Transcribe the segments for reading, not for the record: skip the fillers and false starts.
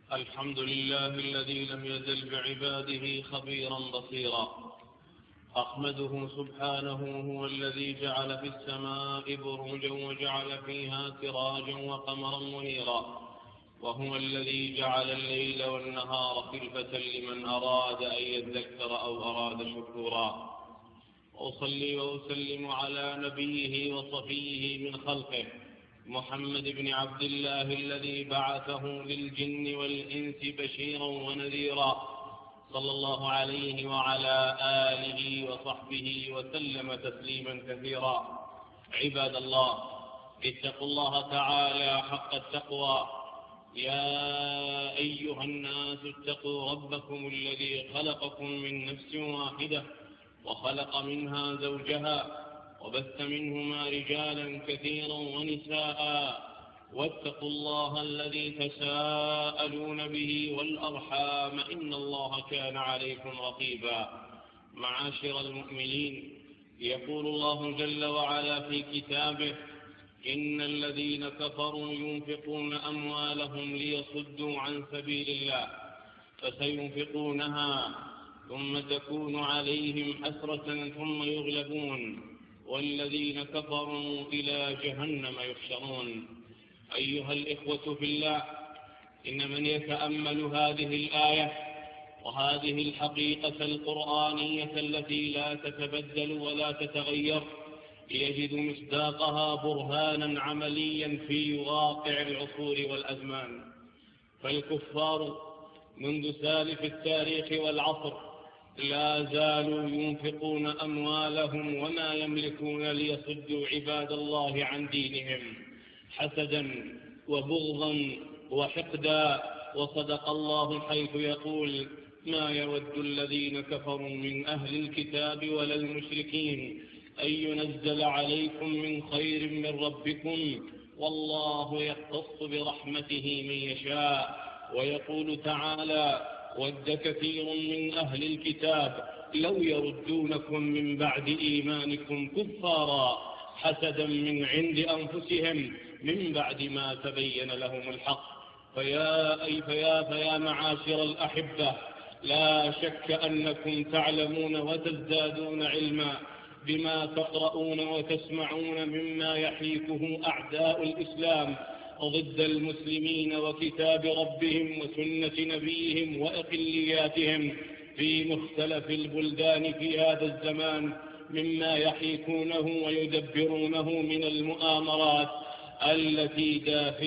الحمد لله الذي لم يزل بعباده خبيرا بصيرا. أحمده سبحانه، هو الذي جعل في السماء بروجا وجعل فيها سراجا وقمرا منيرا، وهو الذي جعل الليل والنهار خلفة لمن أراد أن يذكر أو أراد شكورا. وأصلي وأسلم على نبيه وصفيه من خلقه محمد بن عبد الله الذي بعثه للجن والإنس بشيرا ونذيرا، صلى الله عليه وعلى آله وصحبه وسلم تسليما كثيرا. عباد الله، اتقوا الله تعالى حق التقوى. يا أيها الناس اتقوا ربكم الذي خلقكم من نفس واحدة وخلق منها زوجها وبث منهما رجالا كثيرا ونساء، واتقوا الله الذي تساءلون به والأرحام، إن الله كان عليكم رقيبا. معاشر المؤمنين، يقول الله جل وعلا في كتابه: إن الذين كفروا ينفقون أموالهم ليصدوا عن سبيل الله فسينفقونها ثم تكون عليهم حسرة ثم يغلبون والذين كفروا إلى جهنم يحشرون. أيها الإخوة في الله، إن من يتأمل هذه الآية وهذه الحقيقة القرآنية التي لا تتبدل ولا تتغير يجد مصداقها برهانا عمليا في واقع العصور والأزمان. فالكفار منذ سالف التاريخ والعصر لا زالوا ينفقون أموالهم وما يملكون ليصدوا عباد الله عن دينهم حسدا وبغضا وحقدا. وصدق الله حيث يقول: ما يود الذين كفروا من أهل الكتاب ولا المشركين أن ينزل عليكم من خير من ربكم والله يختص برحمته من يشاء. ويقول تعالى: ود كثير من أهل الكتاب لو يردونكم من بعد إيمانكم كفارا حسدا من عند أنفسهم من بعد ما تبين لهم الحق. فيا معاشر الأحبة، لا شك أنكم تعلمون وتزدادون علما بما تقرؤون وتسمعون مما يحيكه أعداء الإسلام ضد المسلمين وكتاب ربهم وسنة نبيهم وأقلياتهم في مختلف البلدان في هذا الزمان، مما يحيكونه ويدبرونه من المؤامرات التي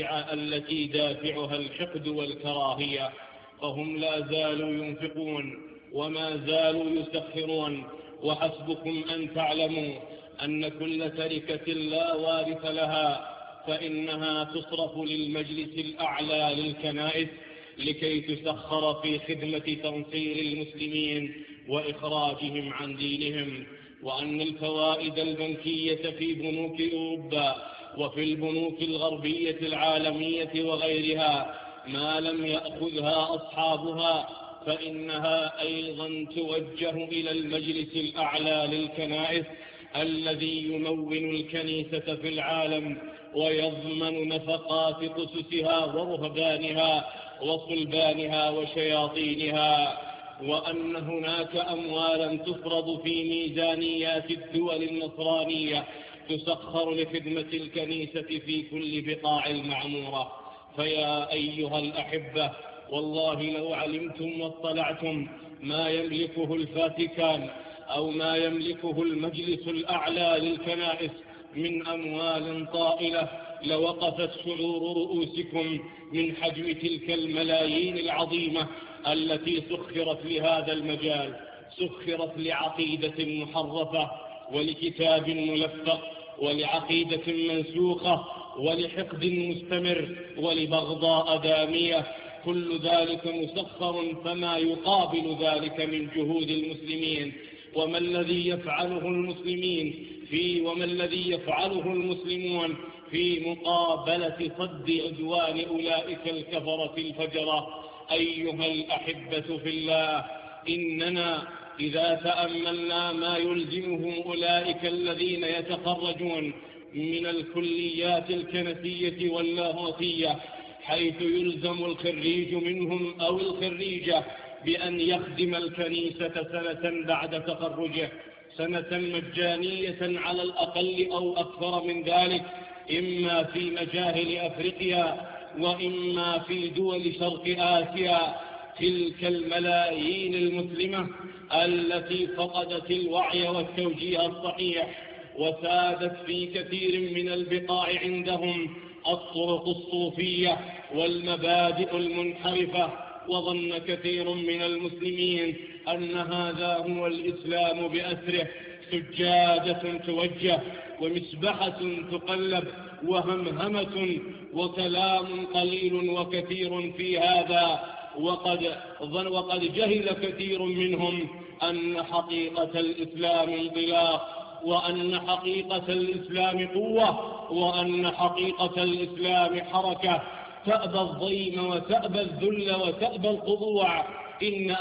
دافعها الحقد والكراهية. فهم لا زالوا ينفقون وما زالوا يسخرون. وحسبكم أن تعلموا أن كل تركة لا وارث لها فإنها تصرف للمجلس الأعلى للكنائس لكي تسخر في خدمة تنصير المسلمين وإخراجهم عن دينهم. وأن الفوائد البنكية في بنوك أوروبا وفي البنوك الغربية العالمية وغيرها ما لم يأخذها أصحابها فإنها أيضا توجه إلى المجلس الأعلى للكنائس الذي يمول الكنيسة في العالم ويضمن نفقات قسسها ورهبانها وصلبانها وشياطينها. وأن هناك أموالا تفرض في ميزانيات الدول النصرانية تسخر لخدمة الكنيسة في كل بقاع المعمورة. فيا أيها الأحبة، والله لو علمتم واطلعتم ما يملكه الفاتيكان أو ما يملكه المجلس الأعلى للكنائس من أموال طائلة لوقفت شعور رؤوسكم من حجم تلك الملايين العظيمة التي سخرت لهذا المجال. سخرت لعقيدة محرفة ولكتاب ملفق ولعقيدة منسوخة ولحقد مستمر ولبغضاء دامية. كل ذلك مسخر، فما يقابل ذلك من جهود المسلمين؟ وما الذي يفعله المسلمون في مقابلة صد عدوان أولئك الكفرة الفجرة؟ أيها الأحبة في الله، إننا إذا تأملنا ما يلزمهم أولئك الذين يتخرجون من الكليات الكنسية واللاهوتية حيث يلزم الخريج منهم أو الخريجة بأن يخدم الكنيسة سنة بعد تخرجه، سنة مجانية على الأقل أو أكثر من ذلك، إما في مجاهل أفريقيا وإما في دول شرق آسيا. تلك الملايين المسلمة التي فقدت الوعي والتوجيه الصحيح، وسادت في كثير من البقاع عندهم الطرق الصوفية والمبادئ المنحرفة، وظن كثير من المسلمين أن هذا هو الإسلام بأسره، سجادة توجه ومسبحة تقلب وهمهمة وكلام قليل وكثير في هذا. وقد جهل كثير منهم أن حقيقة الإسلام انطلاق، وأن حقيقة الإسلام قوة، وأن حقيقة الإسلام حركة تأبى الضيم وتأبى الذل وتأبى الخضوع. إن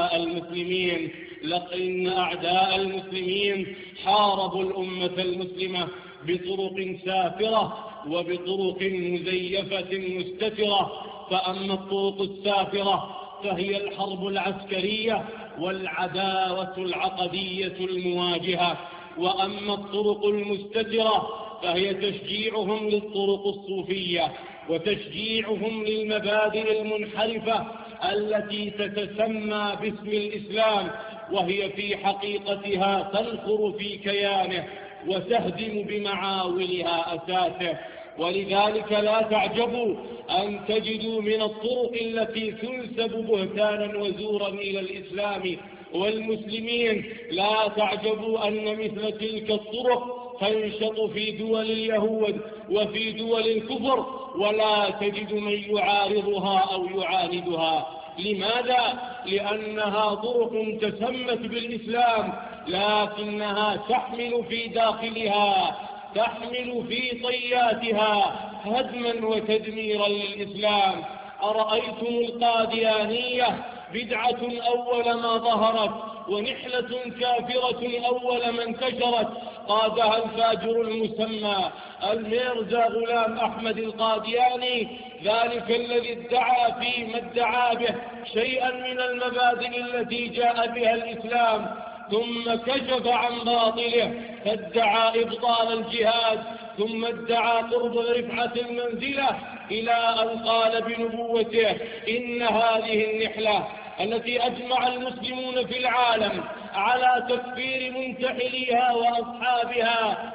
أعداء المسلمين حاربوا الأمة المسلمة بطرق سافرة وبطرق مزيفة مستترة. فأما الطرق السافرة فهي الحرب العسكرية والعداوة العقدية المواجهة، وأما الطرق المستترة فهي تشجيعهم للطرق الصوفية وتشجيعهم للمبادئ المنحرفة التي تتسمى باسم الإسلام، وهي في حقيقتها تنخر في كيانه وتهدم بمعاولها أساسه. ولذلك لا تعجبوا أن تجدوا من الطرق التي تنسب بهتانا وزورا إلى الإسلام والمسلمين، لا تعجبوا أن مثل تلك الطرق تنشط في دول اليهود وفي دول الكفر، ولا تجد من يعارضها أو يعاندها. لماذا؟ لأنها طرق تسمت بالإسلام، لكنها تحمل في داخلها، تحمل في طياتها هدما وتدميرا للإسلام. أرأيتم القاديانية بدعة أول ما ظهرت ونحلة كافرة أول ما انتشرت، قادها الفاجر المسمى الميرزا غلام أحمد القادياني، ذلك الذي ادعى فيما ادعى به شيئا من المبادئ التي جاء بها الإسلام، ثم كشف عن باطله فادعى إبطال الجهاد، ثم ادعى قرب رفعة المنزلة، إلى أن قال بنبوته إن هذه النحلة التي أجمع المسلمون في العالم على تكفير منتحليها وأصحابها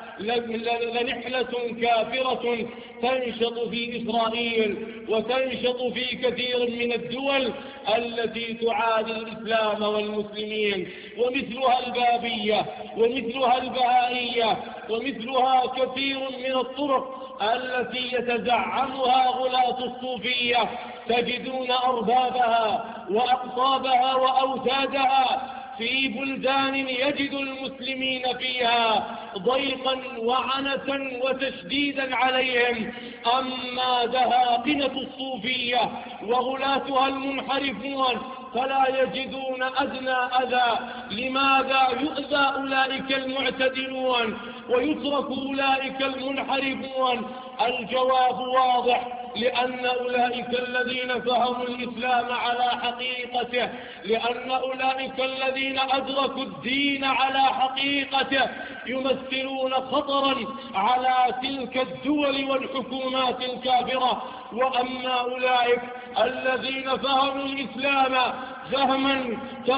لنحلة كافرة تنشط في إسرائيل وتنشط في كثير من الدول التي تعادي الإسلام والمسلمين، ومثلها البابية ومثلها البهائية ومثلها كثير من الطرق التي يتزعمها غلاة الصوفية، تجدون أربابها وأقطابها وأوتادها في بلدان يجد المسلمين فيها ضيقا وعنة وتشديدا عليهم. أما دهاقنة الصوفية وغلاتها المنحرفون فلا يجدون أدنى أذى. لماذا يؤذى أولئك المعتدلون ويترك أولئك المنحرفون؟ الجواب واضح، لأن أولئك الذين فهموا الإسلام على حقيقته، لأن أولئك الذين أدركوا الدين على حقيقته يمثلون خطرا على تلك الدول والحكومات الكافرة. وأما أولئك الذين فهموا الإسلام فهما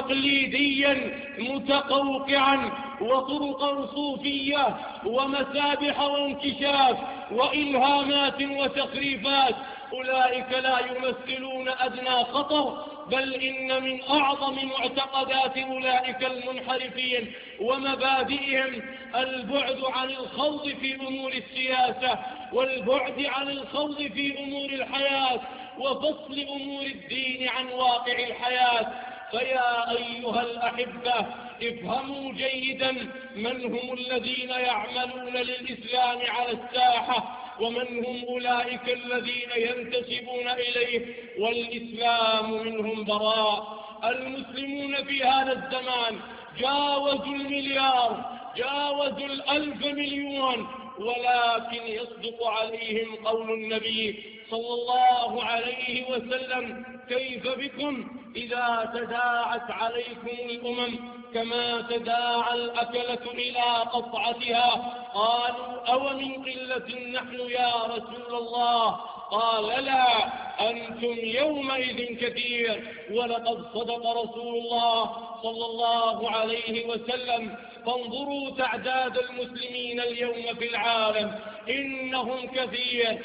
تقليديا متقوقعا وطرقا صوفية ومسابح وانكشاف وإلهامات وتخريفات، أولئك لا يمثلون أدنى خطر، بل إن من أعظم معتقدات أولئك المنحرفين ومبادئهم البعد عن الخوض في أمور السياسة والبعد عن الخوض في أمور الحياة وفصل أمور الدين عن واقع الحياة. فيا أيها الأحبة، افهموا جيدا من هم الذين يعملون للإسلام على الساحة، ومن هم أولئك الذين ينتسبون إليه والإسلام منهم براء. المسلمون في هذا الزمان جاوزوا المليار، جاوزوا 1,000 مليون، ولكن يصدق عليهم قول النبي صلى الله عليه وسلم: كيف بكم إذا تداعت عليكم الأمم كما تداعى الأكلة إلى قطعتها؟ قالوا: أو من قلة نحن يا رسول الله؟ قال: لا، أنتم يومئذ كثير. ولقد صدق رسول الله صلى الله عليه وسلم. فانظروا تعداد المسلمين اليوم في العالم، إنهم كثير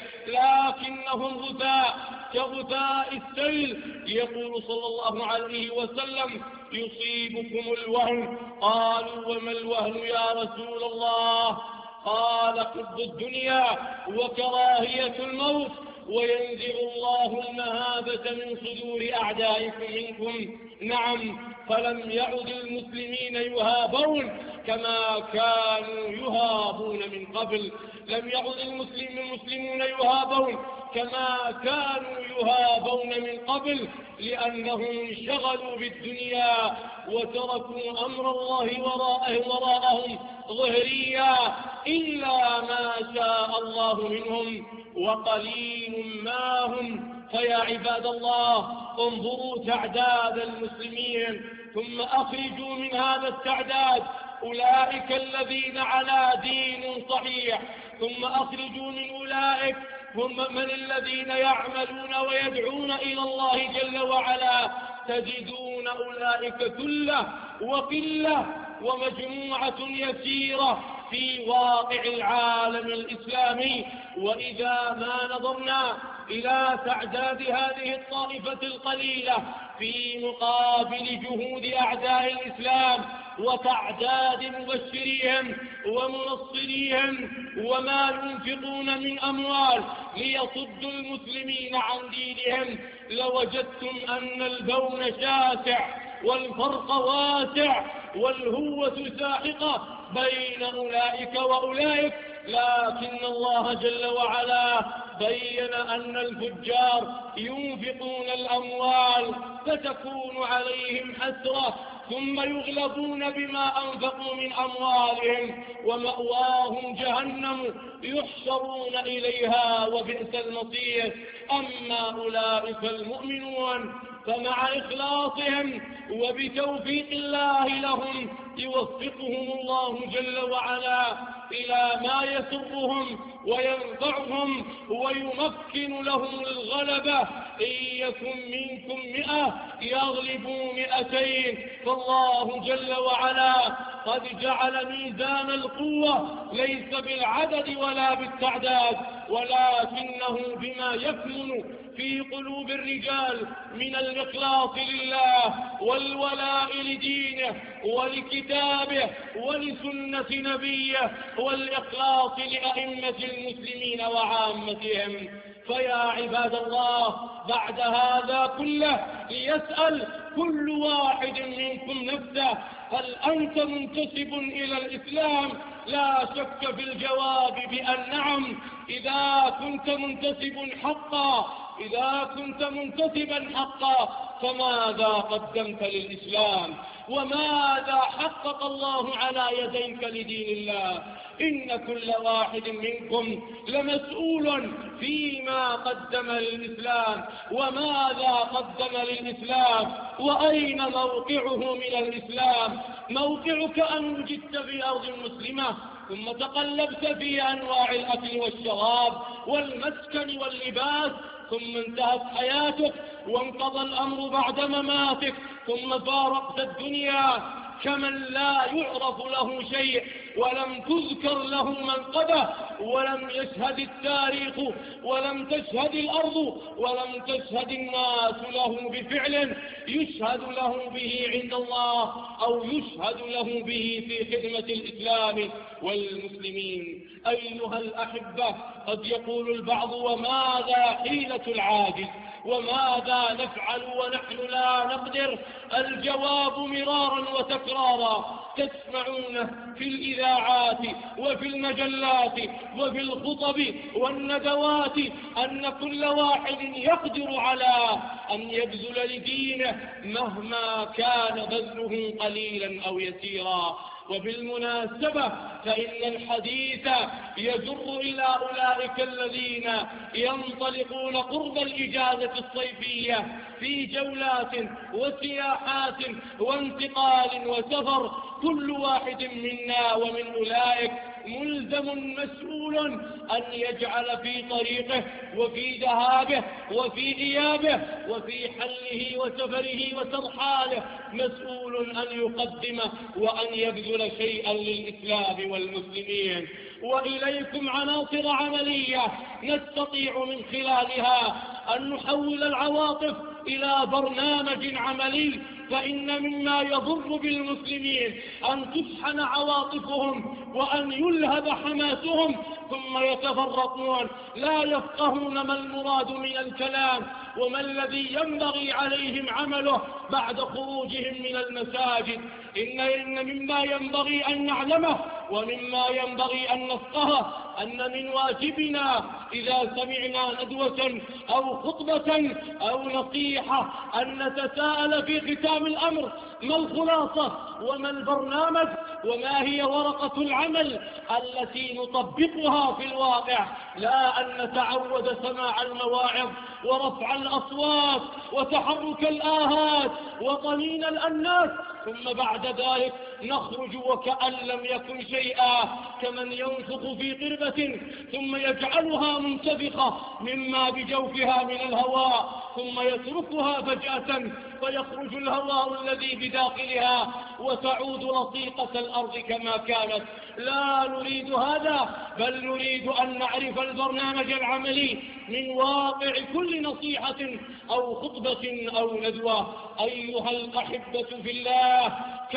لكنهم غثاء كغثاء السيل. يقول صلى الله عليه وسلم: يصيبكم الوهن. قالوا: وما الوهن يا رسول الله؟ قال: حب الدنيا وكراهية الموت، وينزع الله المهابة من صدور أعدائكم منكم. نعم، فلم يعد المسلمين يهابون كما كانوا يهابون من قبل. لم يعد المسلمون يهابون كما كانوا يهابون من قبل، لأنهم انشغلوا بالدنيا وتركوا أمر الله وراءهم ظهريا، إلا ما شاء الله منهم، وقليل ما هم. فيا عباد الله، انظروا تعداد المسلمين، ثم أخرجوا من هذا التعداد أولئك الذين على دين صحيح، ثم أخرجوا من أولئك هم من الذين يعملون ويدعون إلى الله جل وعلا. تجدون أولئك ثلة وقلة ومجموعة يسيرة في واقع العالم الإسلامي. وإذا ما نظرنا إلى تعداد هذه الطائفة القليلة في مقابل جهود أعداء الإسلام وتعداد مبشريهم ومنصريهم وما ينفقون من أموال ليصدوا المسلمين عن دينهم، لوجدتم أن البون شاسع والفرق واسع والهوة ساحقة بين أولئك وأولئك. لكن الله جل وعلا بين أن الفجار ينفقون الأموال فتكون عليهم حسرة، ثم يغلبون بما أنفقوا من أموالهم، ومأواهم جهنم يحشرون إليها وبئس المصير. أما أولئك المؤمنون فمع إخلاصهم وبتوفيق الله لهم يوفقهم الله جل وعلا إلى ما يسرهم وينفعهم ويمكن لهم الغلبة. إن يكن منكم 100 يغلبوا 200. فالله جل وعلا قد جعل ميزان القوة ليس بالعدد ولا بالتعداد، ولكنه بما يكمن في قلوب الرجال من الإخلاص لله والولاء لدينه ولكتابه ولسنة نبيه والإخلاص لأئمة المسلمين وعامتهم. فيا عباد الله، بعد هذا كله ليسأل كل واحد منكم نفسه: هل أنت منتسب إلى الإسلام؟ لا شك في الجواب بأن نعم. إذا كنت منتسبا حقا فماذا قدمت للإسلام؟ وماذا حقق الله على يديك لدين الله؟ إن كل واحد منكم لمسؤول فيما قدم للإسلام، وماذا قدم للإسلام، وأين موقعه من الإسلام. موقعك أن وجدت في أرض مسلمة ثم تقلبت في أنواع الأكل والشراب والمسكن واللباس، ثم انتهت حياتك وانقضى الأمر بعد مماتك، ثم فارقت الدنيا كمن لا يعرف له شيء ولم تذكر له منقبة، ولم يشهد التاريخ ولم تشهد الأرض ولم تشهد الناس له بفعل يشهد له به عند الله أو يشهد له به في خدمة الإسلام والمسلمين. أيها الأحبة، قد يقول البعض: وماذا حيلة العاجز؟ وماذا نفعل ونحن لا نقدر؟ الجواب مرارا وتكرارا تسمعونه في الإذاعات وفي المجلات وفي الخطب والندوات، أن كل واحد يقدر على أن يبذل لدينه مهما كان بذله قليلا أو يسيرا. وبالمناسبة فإن الحديث يجر إلى أولئك الذين ينطلقون قرب الإجازة الصيفية في جولات وسياحات وانتقال وسفر. كل واحد منا ومن أولئك ملزم مسؤول أن يجعل في طريقه وفي ذهابه وفي إيابه وفي حله وسفره وترحاله مسؤول أن يقدم وأن يبذل شيئا للإسلام والمسلمين. وإليكم عناصر عملية نستطيع من خلالها أن نحول العواطف إلى برنامج عملي. فإن مما يضر بالمسلمين أن تشحن عواطفهم وأن يلهب حماسهم ثم يتفرقون لا يفقهون ما المراد من الكلام وما الذي ينبغي عليهم عمله بعد خروجهم من المساجد. إن مما ينبغي أن نعلمه ومما ينبغي أن نفقهه أن من واجبنا إذا سمعنا ندوة أو خطبة أو نصيحة أن نتساءل في ختام الأمر ما الخلاصة وما البرنامج وما هي ورقة العمل التي نطبقها في الواقع، لا أن نتعود سماع المواعظ ورفع الأصوات وتحرك الآهات وطنين الأناس ثم بعد ذلك نخرج وكأن لم يكن شيئا كمن ينفخ في قربة ثم يجعلها منتفخة مما بجوفها من الهواء ثم يتركها فجأة فيخرج الهواء الذي بداخلها وتعود لطيقة الأرض كما كانت. لا نريد هذا، بل نريد أن نعرف البرنامج العملي من واقع كل نصيحة أو خطبة أو ندوة. أيها الأحبة في الله،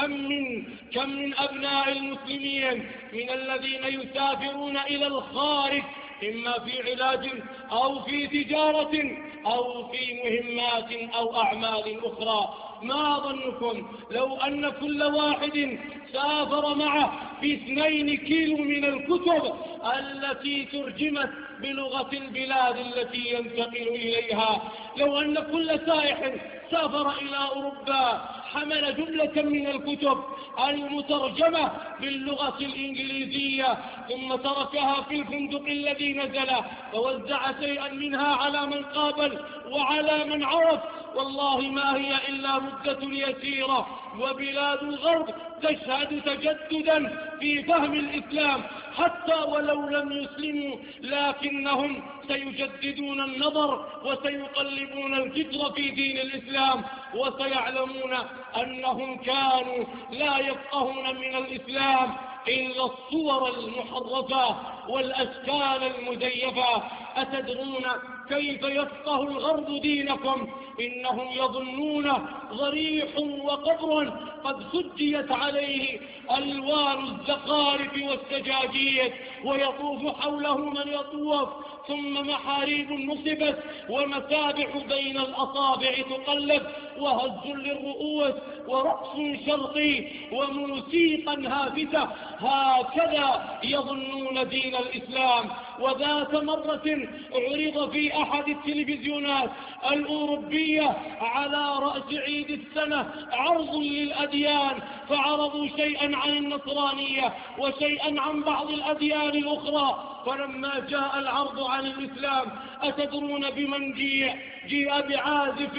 كم من أبناء المسلمين من الذين يسافرون إلى الخارج إما في علاج أو في تجارة أو في مهمات أو أعمال أخرى. ما ظنكم لو أن كل واحد سافر معه ب2 كيلو من الكتب التي ترجمت بلغة البلاد التي ينتقل إليها؟ لو أن كل سائح سافر إلى أوروبا حمل جملة من الكتب المترجمة باللغة الإنجليزية ثم تركها في الفندق الذي نزل ووزع شيئا منها على من قابل وعلى من عرف، والله ما هي إلا مدة يسيرة وبلاد الغرب تشهد تجددا في فهم الإسلام حتى ولو لم يسلموا، لكنهم سيجددون النظر وسيقلبون الفكر في دين الإسلام وسيعلمون أنهم كانوا لا يفقهون من الإسلام إلا الصور المحرفة والأشكال المزيفة. أتدرون كيف يفقه الغرب دينكم؟ إنهم يظنون ضريح وقبر قد سجيت عليه ألوان الزخارف والسجاجيد ويطوف حوله من يطوف، ثم محاريب نصبت ومسابح بين الأصابع تقلب وهز للرؤوس ورقص شرقي وموسيقى هافتة. هكذا يظنون دين الإسلام. وذات مرة عرض في أحد التلفزيونات الأوروبية على رأس عيد السنة عرض للأديان، فعرضوا شيئا عن النصرانية وشيئا عن بعض الأديان الأخرى. فلما جاء العرض عن الإسلام أتدرون بمن جيء بعازف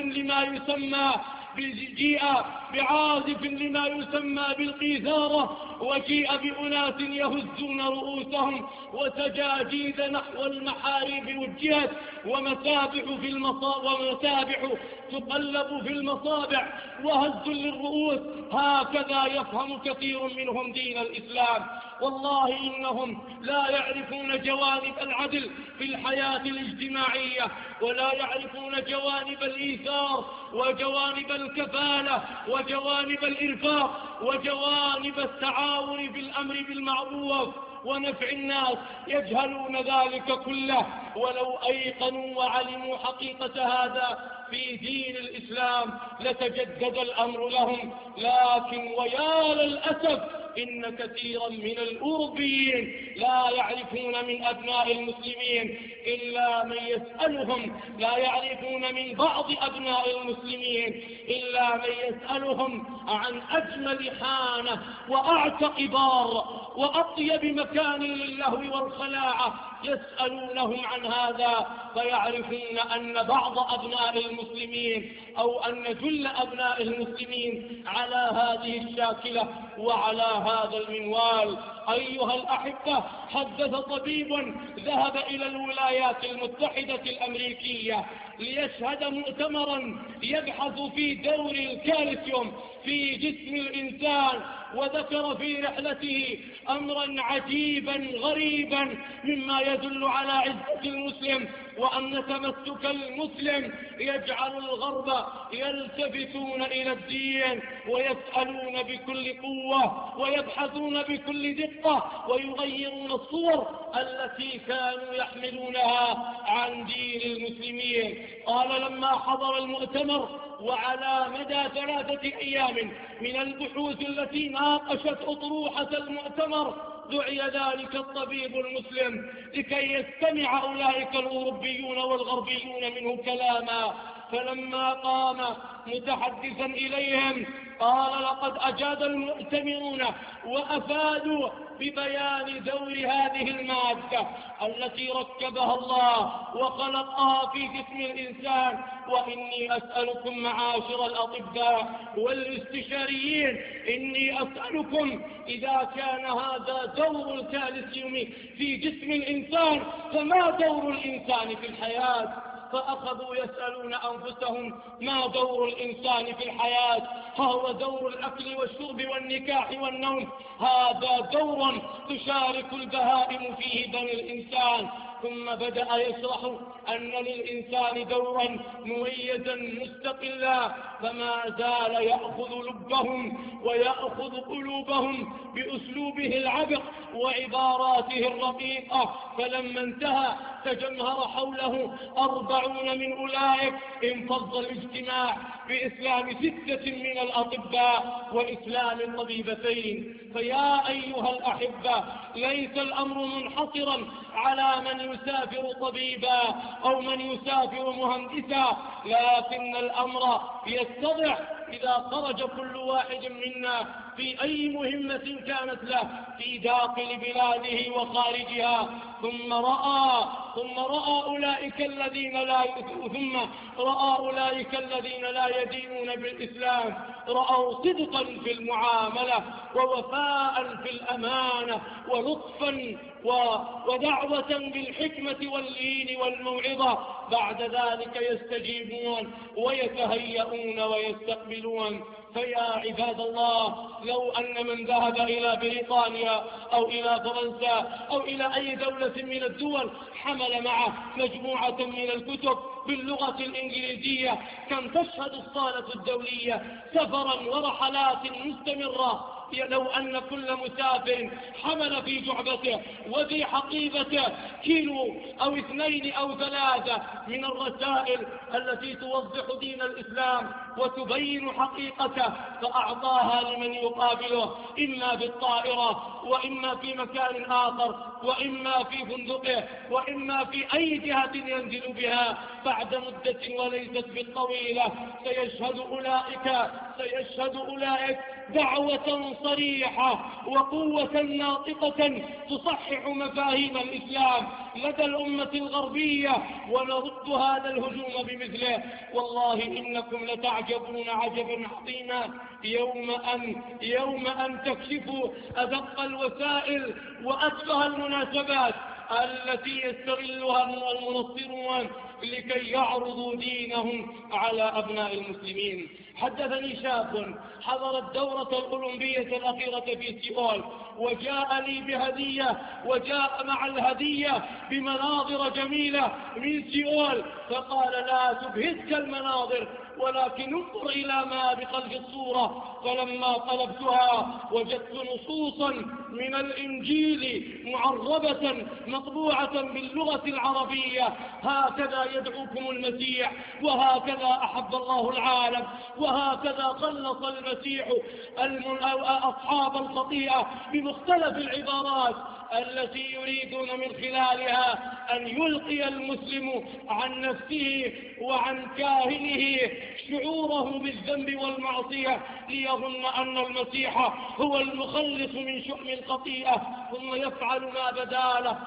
لما يسمى بالقيثارة، وجيء بأناس يهزون رؤوسهم وسجاجيد نحو المحاريب وجهت ومسابح تقلب في المصابع وهز للرؤوس. هكذا يفهم كثير منهم دين الإسلام. والله إنهم لا يعرفون جوانب العدل في الحياة الاجتماعية، ولا يعرفون جوانب الإيثار وجوانب الكفالة وجوانب الإرفاق وجوانب التعاون في الأمر بالمعروف ونفع الناس. يجهلون ذلك كله، ولو أيقنوا وعلموا حقيقة هذا في دين الإسلام لتجدد الأمر لهم. لكن ويا للأسف إن كثيرا من الأوروبيين لا يعرفون من أبناء المسلمين إلا من يسألهم، لا يعرفون من بعض أبناء المسلمين إلا من يسألهم عن أجمل حانة وأعتق بار وأطيب مكان للهو والخلاعة، يسألونهم عن هذا فيعرفون أن بعض أبناء المسلمين أو أن جل أبناء المسلمين على هذه الشاكلة وعلى هذا المنوال. أيها الأحبة، حدث طبيب ذهب إلى الولايات المتحدة الأمريكية ليشهد مؤتمرا يبحث في دور الكالسيوم في جسم الإنسان، وذكر في رحلته أمرا عجيبا غريبا مما يدل على عزة المسلم وأن تمسك المسلم يجعل الغرب يلتفتون إلى الدين ويسألون بكل قوة ويبحثون بكل دقة ويغيرون الصور التي كانوا يحملونها عن دين المسلمين. قال لما حضر المؤتمر وعلى مدى 3 أيام من البحوث التي ناقشت أطروحة المؤتمر، دعي ذلك الطبيب المسلم لكي يستمع أولئك الأوروبيون والغربيون منه كلاما، فلما قام متحدثا إليهم قال: لقد أجاد المؤتمرون وأفادوا ببيان دور هذه المادة التي ركبها الله وخلقها في جسم الإنسان، وإني أسألكم معاشر الأطباء والاستشاريين، إني أسألكم إذا كان هذا دور الكالسيوم في جسم الإنسان فما دور الإنسان في الحياة؟ فأخذوا يسألون أنفسهم ما دور الإنسان في الحياة؟ فهو دور الأكل والشرب والنكاح والنوم، هذا دور تشارك البهائم فيه بني الإنسان. ثم بدأ يشرح أن للإنسان دورا مميزا مستقلا، فما زال يأخذ لبهم ويأخذ قلوبهم بأسلوبه العبق وعباراته الرقيقة. فلما انتهى تجمهر حوله 40 من أولئك، انفض الاجتماع بإسلام 6 من الأطباء وإسلام الطبيبتين. فيا أيها الأحبة، ليس الأمر منحصرا على من يسافر طبيبا أو من يسافر مهندسا، لكن الأمر يتضح إذا خرج كل واحد منا في أي مهمة كانت له في داخل بلاده وخارجها، ثم رأى أولئك الذين لا يدينون بالإسلام، رأوا صدقا في المعاملة ووفاء في الأمانة ولطفا ودعوة بالحكمة واللين والموعظة، بعد ذلك يستجيبون ويتهيئون ويستقبلون. فيا عباد الله، لو أن من ذهب إلى بريطانيا أو إلى فرنسا أو إلى أي دولة من الدول حمل معه مجموعة من الكتب باللغة الإنجليزية، كم تشهد الصالة الدولية سفرا ورحلات مستمرة. لو أن كل مسافر حمل في جعبته وفي حقيبته كيلو أو 2 أو 3 من الرسائل التي توضح دين الإسلام وتبين حقيقته، فأعطاها لمن يقابله إما بالطائرة وإما في مكان آخر وإما في فندقه وإما في أي جهة ينزل بها بعد مدة وليست بالطويلة، سيشهد أولئك دعوة صريحة وقوة ناطقة تصحح مفاهيم الإسلام لدى الأمة الغربية، ونرد هذا الهجوم بمثله. والله إنكم لتعجبون عجبا عظيما يوم أن تكشفوا أدق الوسائل وأتفه المناسبات التي يستغلها المنصرون لكي يعرضوا دينهم على أبناء المسلمين. حدثني شاب حضر الدورة الأولمبية الأخيرة في سيول، وجاء لي بهدية، وجاء مع الهدية بمناظر جميلة من سيول، فقال: لا تبهتك المناظر ولكن انظر إلى ما بقلب الصورة. فلما طلبتها وجدت نصوصا من الإنجيل معربة مطبوعة باللغة العربية. هكذا يدعوكم المسيح، وهكذا أحب الله العالم، وهكذا خلص المسيح أصحاب الخطيئة بمختلف العبارات التي يريدون من خلالها أن يلقي المسلم عن نفسه وعن كاهله شعوره بالذنب والمعصية، ليظن أن المسيح هو المخلص من شؤم الخطيئة، ثم يفعل ما بدا له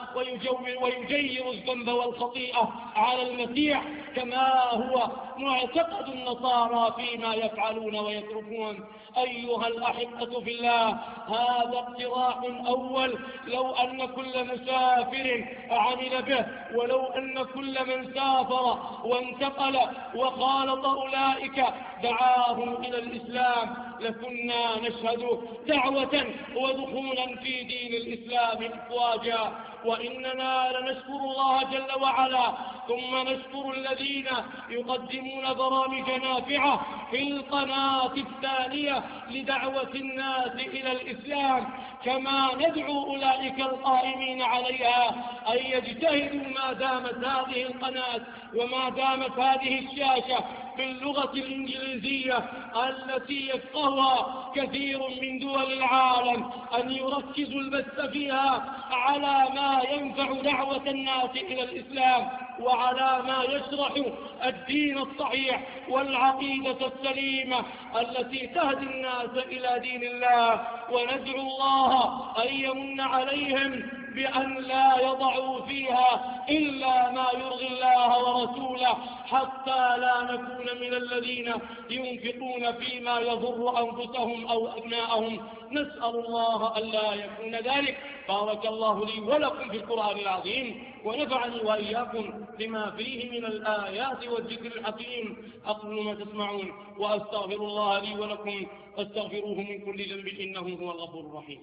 ويجير الذنب والخطيئة على المسيح، كما هو معتقد النصارى فيما يفعلون ويتركون. أيها الأحبة في الله، هذا اقتراح أول لو أن كل مسافر عمل به، ولو أن كل من سافر وانتقل وخالط أولئك دعاهم إلى الإسلام لكنا نشهد دعوة ودخولا في دين الإسلام أفواجا. وإننا لنشكر الله جل وعلا، ثم نشكر الذين يقدمون برامج نافعة في القناة الثانية لدعوة الناس إلى الإسلام، كما ندعو أولئك القائمين عليها أن يجتهدوا ما دامت هذه القناة وما دامت هذه الشاشة باللغة الإنجليزية التي يفقهها كثير من دول العالم، أن يركزوا البث فيها على ما ينفع دعوة الناس إلى الإسلام، وعلى ما يشرح الدين الصحيح والعقيدة السليمة التي تهدي الناس إلى دين الله. وندعو الله أن يمن عليهم بأن لا يضعوا فيها إلا ما يرضي الله ورسوله، حتى لا نكون من الذين ينفقون فيما يضر أنفسهم أو أبناءهم. نسأل الله ألا يكون ذلك. بارك الله لي ولكم في القرآن العظيم، ونفعني وإياكم بما فيه من الآيات والذكر الحكيم. أقول ما تسمعون وأستغفر الله لي ولكم، فاستغفروه من كل ذنب إنه هو الغفور الرحيم.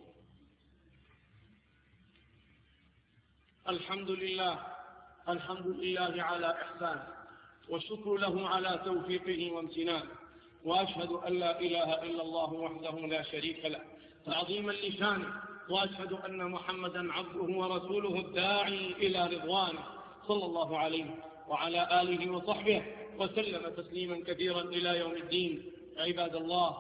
الحمد لله على إحسانه، والشكر له على توفيقه وامتنانه، وأشهد أن لا إله إلا الله وحده لا شريك له تعظيما لشانه، وأشهد أن محمدا عبده ورسوله الداعي إلى رضوانه، صلى الله عليه وعلى آله وصحبه وسلم تسليما كثيرا إلى يوم الدين. عباد الله،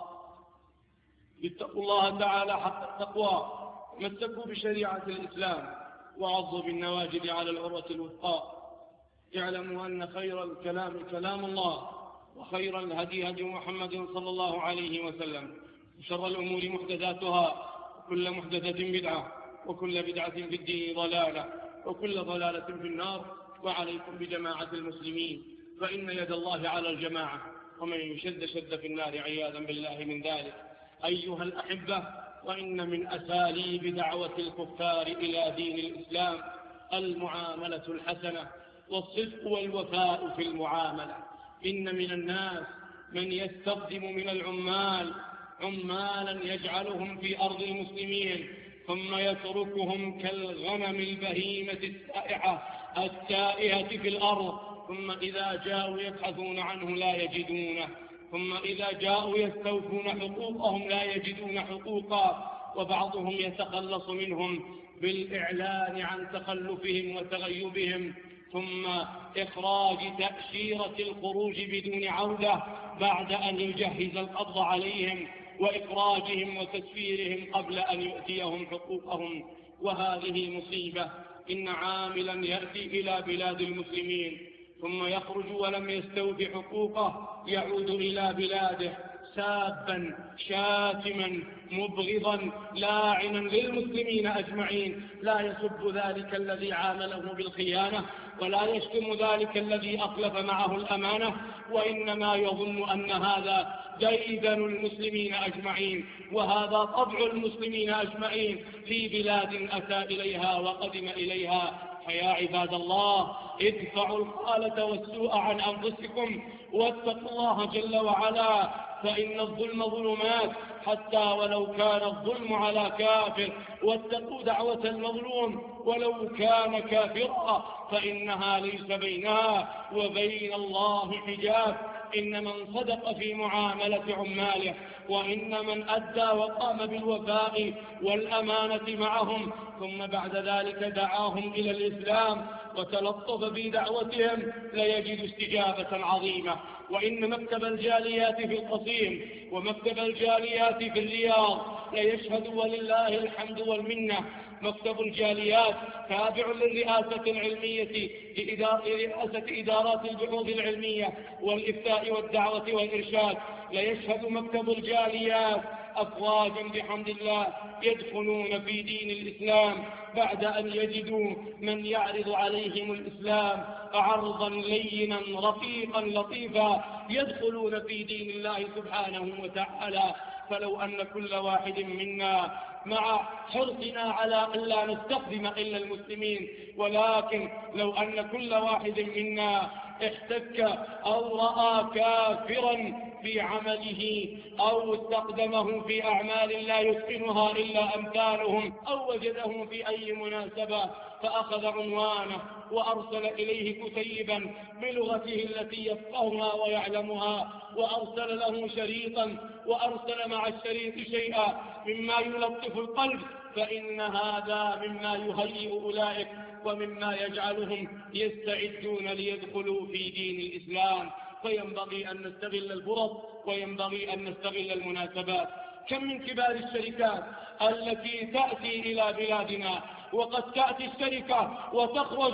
اتقوا الله تعالى حق التقوى، مسكوا بشريعة الإسلام، وعضوا بالنواجذ على العروة الوثقى. اعلموا أن خير الكلام كلام الله، وخير الهدي هدي محمد صلى الله عليه وسلم، وشر الأمور محدثاتها، وكل محدثة بدعة، وكل بدعة في الدين ضلالة، وكل ضلالة في النار. وعليكم بجماعة المسلمين، فإن يد الله على الجماعة، ومن يشد شد في النار عياذا بالله من ذلك. أيها الأحبة، وإن من أساليب دعوة الكفار إلى دين الإسلام المعاملة الحسنة والصدق والوفاء في المعاملة. إن من الناس من يستخدم من العمال عمالا يجعلهم في أرض المسلمين، ثم يتركهم كالغنم البهيمة التائهة في الأرض، ثم إذا جاءوا يبحثون عنه لا يجدونه، ثم إذا جاءوا يستوفون حقوقهم لا يجدون حقوقا. وبعضهم يتخلص منهم بالإعلان عن تخلفهم وتغيبهم، ثم إخراج تأشيرة الخروج بدون عودة بعد أن يجهز القبض عليهم، وإخراجهم وتسفيرهم قبل أن يؤتيهم حقوقهم. وهذه مصيبة. إن عاملا يأتي إلى بلاد المسلمين ثم يخرج ولم يستوف حقوقه، يعود إلى بلاده سابا شاتما مبغضا لاعنا للمسلمين أجمعين، لا يسب ذلك الذي عامله بالخيانة، ولا يشتم ذلك الذي أخلف معه الأمانة، وإنما يظن أن هذا ديدن المسلمين أجمعين، وهذا طبع المسلمين أجمعين في بلاد أتى إليها وقدم إليها. فيا عباد الله، ادفعوا الخالة والسوء عن أنفسكم، واتقوا الله جل وعلا، فإن الظلم ظلمات حتى ولو كان الظلم على كافر. واتقوا دعوة المظلوم ولو كان كافرا، فإنها ليس بينها وبين الله حجاب. إن من صدق في معاملة عماله، وإن من أدى وقام بالوفاء والأمانة معهم، ثم بعد ذلك دعاهم إلى الإسلام وتلطف في دعوتهم، ليجد استجابة عظيمة. وإن مكتب الجاليات في القصيم ومكتب الجاليات في الرياض ليشهد ولله الحمد والمنة. مكتب الجاليات تابع للرئاسة العلمية لرئاسة إدارات البحوث العلمية والإفتاء والدعوة والإرشاد. ليشهد مكتب الجاليات أفواجا بحمد الله يدخلون في دين الإسلام بعد أن يجدوا من يعرض عليهم الإسلام عرضا لينا رقيقا لطيفا، يدخلون في دين الله سبحانه وتعالى. فلو أن كل واحد منا مع حرصنا على أن لا نستخدم إلا المسلمين، ولكن لو أن كل واحد منا احتك أو رأى كافرا في عمله أو استخدمه في أعمال لا يتقنها إلا أمثالهم، أو وجده في أي مناسبة فأخذ عنوانه وأرسل إليه كتيبا بلغته التي يفقهها ويعلمها، وأرسل له شريطا وأرسل مع الشريط شيئا مما يلطف القلب، فإن هذا مما يهيئ أولئك ومما يجعلهم يستعدون ليدخلوا في دين الإسلام. فينبغي أن نستغل الفرص وينبغي أن نستغل المناسبات. كم من كبار الشركات التي تأتي إلى بلادنا، وقد تأتي الشركة وتخرج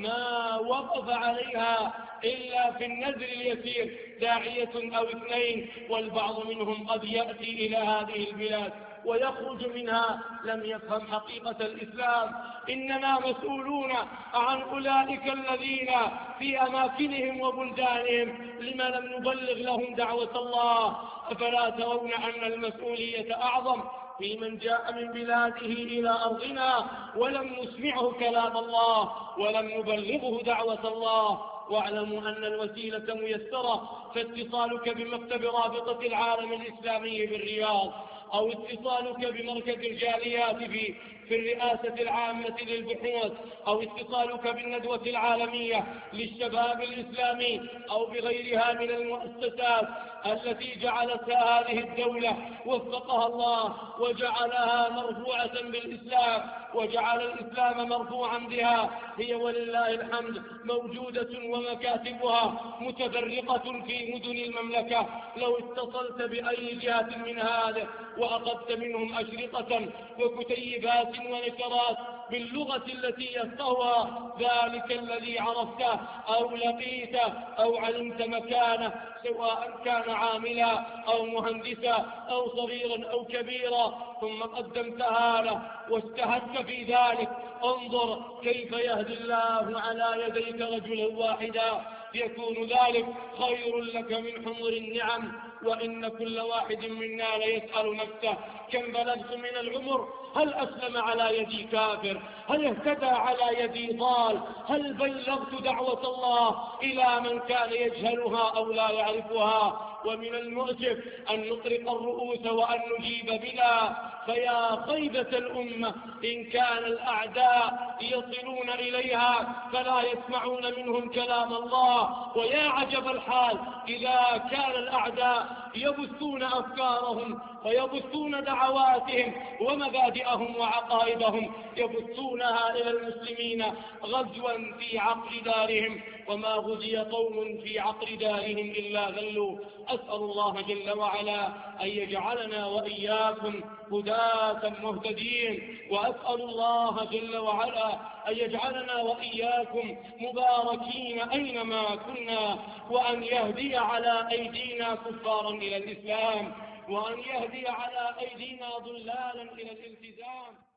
ما وقف عليها إلا في النذر اليسير داعية أو اثنين، والبعض منهم قد يأتي إلى هذه البلاد ويخرج منها لم يفهم حقيقة الإسلام. إننا مسؤولون عن أولئك الذين في أماكنهم وبلدانهم لما لم نبلغ لهم دعوة الله. أفلا ترون أن المسؤولية أعظم في من جاء من بلاده إلى أرضنا ولم نسمعه كلام الله ولم نبلغه دعوة الله؟ واعلموا أن الوسيلة ميسرة، فاتصالك بمكتب رابطة العالم الإسلامي بالرياض، أو اتصالك بمركز الجاليات في الرئاسة العامة للبحوث، أو اتصالك بالندوة العالمية للشباب الإسلامي، أو بغيرها من المؤسسات التي جعلتها هذه الدولة وفقها الله وجعلها مرفوعة بالإسلام وجعل الإسلام مرفوعا بها، هي ولله الحمد موجودة ومكاتبها متفرقة في مدن المملكة. لو اتصلت بأي جهة من هذه وأخذت منهم أشرطة وكتيبات ونشرات باللغة التي يفقهها ذلك الذي عرفته أو لقيته أو علمت مكانه، سواء كان عاملا أو مهندسا أو صغيرا أو كبيرا، ثم قدمتها له واجتهدت في ذلك، انظر كيف يهدي الله على يديك رجلا واحدا، يكون ذلك خير لك من حمر النعم. وإن كل واحد منا ليسأل نفسه كم بلغت من العمر؟ هل أسلم على يدي كافر؟ هل اهتدى على يدي ضال؟ هل بلغت دعوة الله إلى من كان يجهلها أو لا يعرفها؟ ومن المؤسف أن نطرق الرؤوس وأن نجيب بلا، فيا خيبة الأمة إن كان الأعداء يصلون إليها فلا يسمعون منهم كلام الله، ويا عجب الحال إذا كان الأعداء يبثون أفكارهم ويبثون دعواتهم ومبادئهم وعقائدهم، يبثونها إلى المسلمين غزوا في عقر دارهم، وما غزي قوم في عقر دارهم إلا ذلوا. أسأل الله جل وعلا أن يجعلنا وإياكم هداة مهتدين، وأسأل الله جل وعلا أن يجعلنا وإياكم مباركين أينما كنا، وأن يهدي على أيدينا كفارا إلى الإسلام، وأن يهدي على أيدينا ضلالا إلى الالتزام.